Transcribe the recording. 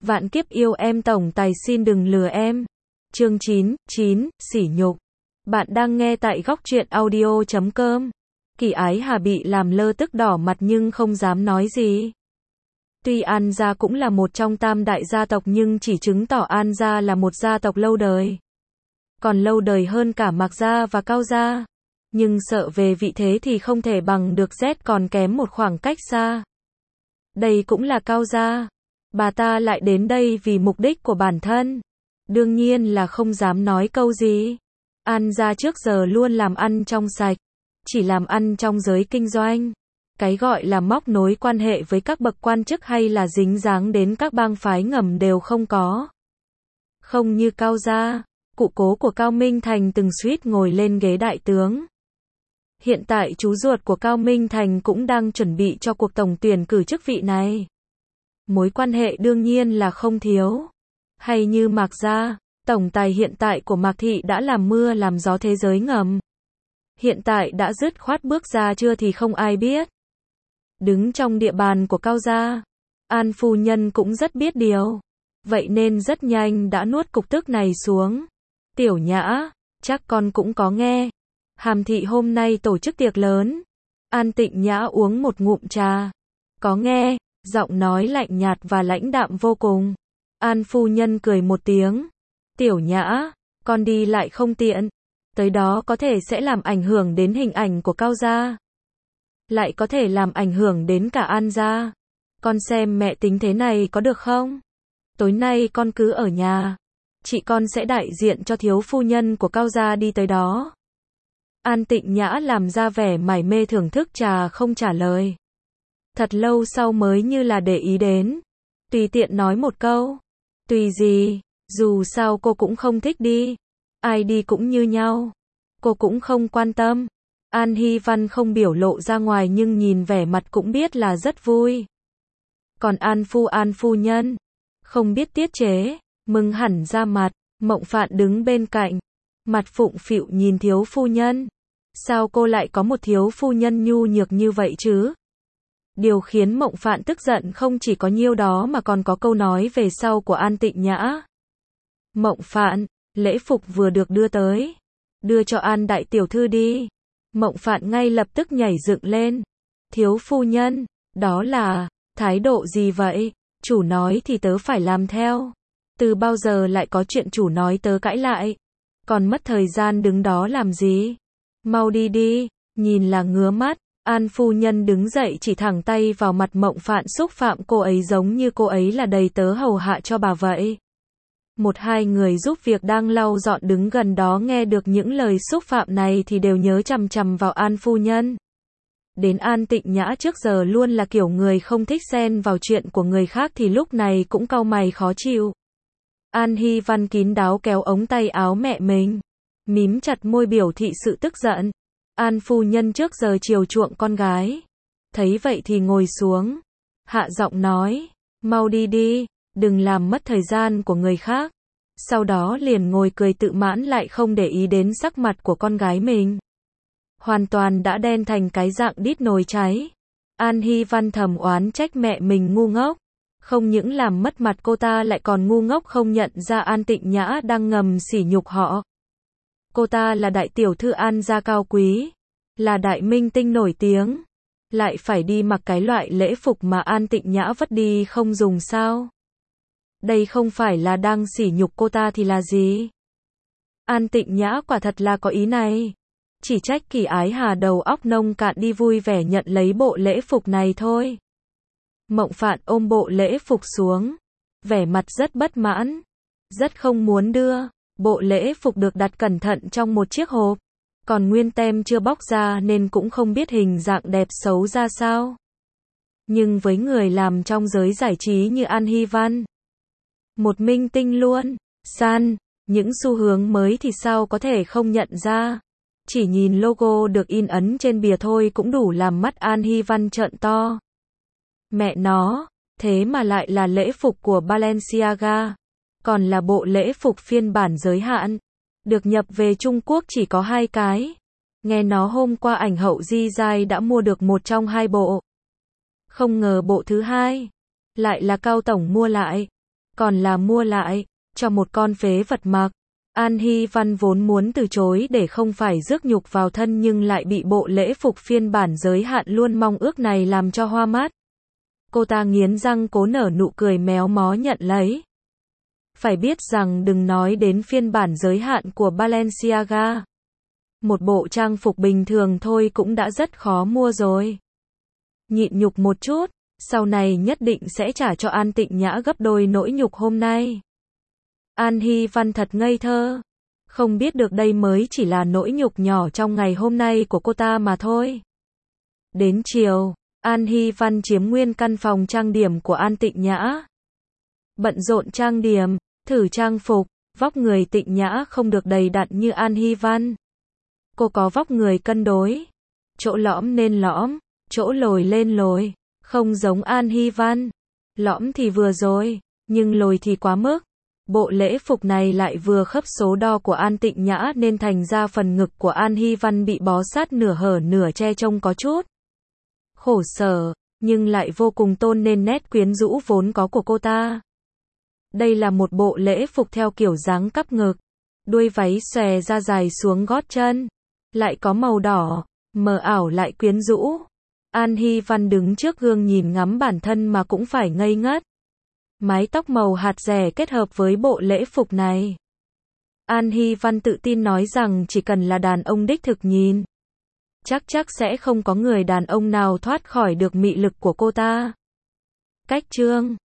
Vạn kiếp yêu em tổng tài xin đừng lừa em. Chương 9, sỉ nhục. Bạn đang nghe tại góc truyện audio.com. Kỳ Ái Hà bị làm lơ tức đỏ mặt nhưng không dám nói gì. Tuy An gia cũng là một trong tam đại gia tộc nhưng chỉ chứng tỏ An gia là một gia tộc lâu đời. Còn lâu đời hơn cả Mạc gia và Cao gia. Nhưng sợ về vị thế thì không thể bằng được, Z còn kém một khoảng cách xa. Đây cũng là Cao gia. Bà ta lại đến đây vì mục đích của bản thân. Đương nhiên là không dám nói câu gì. An gia trước giờ luôn làm ăn trong sạch. Chỉ làm ăn trong giới kinh doanh. Cái gọi là móc nối quan hệ với các bậc quan chức hay là dính dáng đến các bang phái ngầm đều không có. Không như Cao gia, cụ cố của Cao Minh Thành từng suýt ngồi lên ghế đại tướng. Hiện tại chú ruột của Cao Minh Thành cũng đang chuẩn bị cho cuộc tổng tuyển cử chức vị này. Mối quan hệ đương nhiên là không thiếu. Hay như Mạc gia, tổng tài hiện tại của Mạc thị đã làm mưa làm gió thế giới ngầm. Hiện tại đã dứt khoát bước ra chưa thì không ai biết. Đứng trong địa bàn của Cao gia, An phu nhân cũng rất biết điều. Vậy nên rất nhanh đã nuốt cục tức này xuống. Tiểu Nhã, chắc con cũng có nghe. Hàm thị hôm nay tổ chức tiệc lớn. An Tịnh Nhã uống một ngụm trà. Có nghe, giọng nói lạnh nhạt và lãnh đạm vô cùng. An phu nhân cười một tiếng. Tiểu Nhã, con đi lại không tiện. Tới đó có thể sẽ làm ảnh hưởng đến hình ảnh của Cao gia. Lại có thể làm ảnh hưởng đến cả An gia. Con xem mẹ tính thế này có được không? Tối nay con cứ ở nhà. Chị con sẽ đại diện cho thiếu phu nhân của Cao gia đi tới đó. An Tịnh Nhã làm ra vẻ mải mê thưởng thức trà không trả lời. Thật lâu sau mới như là để ý đến. Tùy tiện nói một câu. Tùy gì, dù sao cô cũng không thích đi. Ai đi cũng như nhau. Cô cũng không quan tâm. An Hy Văn không biểu lộ ra ngoài nhưng nhìn vẻ mặt cũng biết là rất vui. Còn An phu nhân, không biết tiết chế, mừng hẳn ra mặt. Mộng Phạn đứng bên cạnh, mặt phụng phịu nhìn thiếu phu nhân. Sao cô lại có một thiếu phu nhân nhu nhược như vậy chứ? Điều khiến Mộng Phạn tức giận không chỉ có nhiêu đó mà còn có câu nói về sau của An Tịnh Nhã. Mộng Phạn, lễ phục vừa được đưa tới. Đưa cho An đại tiểu thư đi. Mộng Phạn ngay lập tức nhảy dựng lên. Thiếu phu nhân, đó là thái độ gì vậy? Chủ nói thì tớ phải làm theo. Từ bao giờ lại có chuyện chủ nói tớ cãi lại? Còn mất thời gian đứng đó làm gì? Mau đi đi, nhìn là ngứa mắt. An phu nhân đứng dậy chỉ thẳng tay vào mặt Mộng Phạn xúc phạm cô ấy giống như cô ấy là đầy tớ hầu hạ cho bà vậy. Một hai người giúp việc đang lau dọn đứng gần đó nghe được những lời xúc phạm này thì đều nhớ chằm chằm vào An phu nhân. Đến An Tịnh Nhã trước giờ luôn là kiểu người không thích xen vào chuyện của người khác thì lúc này cũng cau mày khó chịu. An Hy Văn kín đáo kéo ống tay áo mẹ mình, mím chặt môi biểu thị sự tức giận. An phu nhân trước giờ chiều chuộng con gái. Thấy vậy thì ngồi xuống, hạ giọng nói, mau đi đi, đừng làm mất thời gian của người khác. Sau đó liền ngồi cười tự mãn lại không để ý đến sắc mặt của con gái mình. Hoàn toàn đã đen thành cái dạng đít nồi cháy. An Hy Văn thầm oán trách mẹ mình ngu ngốc. Không những làm mất mặt cô ta lại còn ngu ngốc không nhận ra An Tịnh Nhã đang ngầm sỉ nhục họ. Cô ta là đại tiểu thư An gia cao quý. Là đại minh tinh nổi tiếng. Lại phải đi mặc cái loại lễ phục mà An Tịnh Nhã vất đi không dùng sao? Đây không phải là đang sỉ nhục cô ta thì là gì? An Tịnh Nhã quả thật là có ý này. Chỉ trách Kỳ Ái Hà đầu óc nông cạn đi vui vẻ nhận lấy bộ lễ phục này thôi. Mộng Phạn ôm bộ lễ phục xuống. Vẻ mặt rất bất mãn. Rất không muốn đưa. Bộ lễ phục được đặt cẩn thận trong một chiếc hộp. Còn nguyên tem chưa bóc ra nên cũng không biết hình dạng đẹp xấu ra sao. Nhưng với người làm trong giới giải trí như An Hy Văn, một minh tinh luôn, san, những xu hướng mới thì sao có thể không nhận ra. Chỉ nhìn logo được in ấn trên bìa thôi cũng đủ làm mắt An Hy Văn trợn to. Mẹ nó, thế mà lại là lễ phục của Balenciaga. Còn là bộ lễ phục phiên bản giới hạn. Được nhập về Trung Quốc chỉ có 2 cái. Nghe nói hôm qua ảnh hậu Di Giai đã mua được một trong 2 bộ. Không ngờ bộ thứ 2 lại là Cao tổng mua lại. còn là mua lại, cho một con phế vật mặc. An Hy Văn vốn muốn từ chối để không phải rước nhục vào thân nhưng lại bị bộ lễ phục phiên bản giới hạn luôn mong ước này làm cho hoa mắt. Cô ta nghiến răng cố nở nụ cười méo mó nhận lấy. Phải biết rằng đừng nói đến phiên bản giới hạn của Balenciaga. Một bộ trang phục bình thường thôi cũng đã rất khó mua rồi. Nhịn nhục một chút, sau này nhất định sẽ trả cho An Tịnh Nhã gấp đôi nỗi nhục hôm nay. An Hy Văn thật ngây thơ. Không biết được đây mới chỉ là nỗi nhục nhỏ trong ngày hôm nay của cô ta mà thôi. Đến chiều, An Hy Văn chiếm nguyên căn phòng trang điểm của An Tịnh Nhã. Bận rộn trang điểm, thử trang phục, vóc người Tịnh Nhã không được đầy đặn như An Hy Văn. Cô có vóc người cân đối. Chỗ lõm nên lõm, chỗ lồi lên lồi, không giống An Hy Văn. Lõm thì vừa rồi, nhưng lồi thì quá mức. Bộ lễ phục này lại vừa khớp số đo của An Tịnh Nhã nên thành ra phần ngực của An Hy Văn bị bó sát nửa hở nửa che trông có chút khổ sở, nhưng lại vô cùng tôn nên nét quyến rũ vốn có của cô ta. Đây là một bộ lễ phục theo kiểu dáng cắp ngực, đuôi váy xòe ra dài xuống gót chân, lại có màu đỏ, mờ ảo lại quyến rũ. An Hy Văn đứng trước gương nhìn ngắm bản thân mà cũng phải ngây ngất. Mái tóc màu hạt rẻ kết hợp với bộ lễ phục này. An Hy Văn tự tin nói rằng chỉ cần là đàn ông đích thực nhìn, chắc sẽ không có người đàn ông nào thoát khỏi được mị lực của cô ta. Cách chương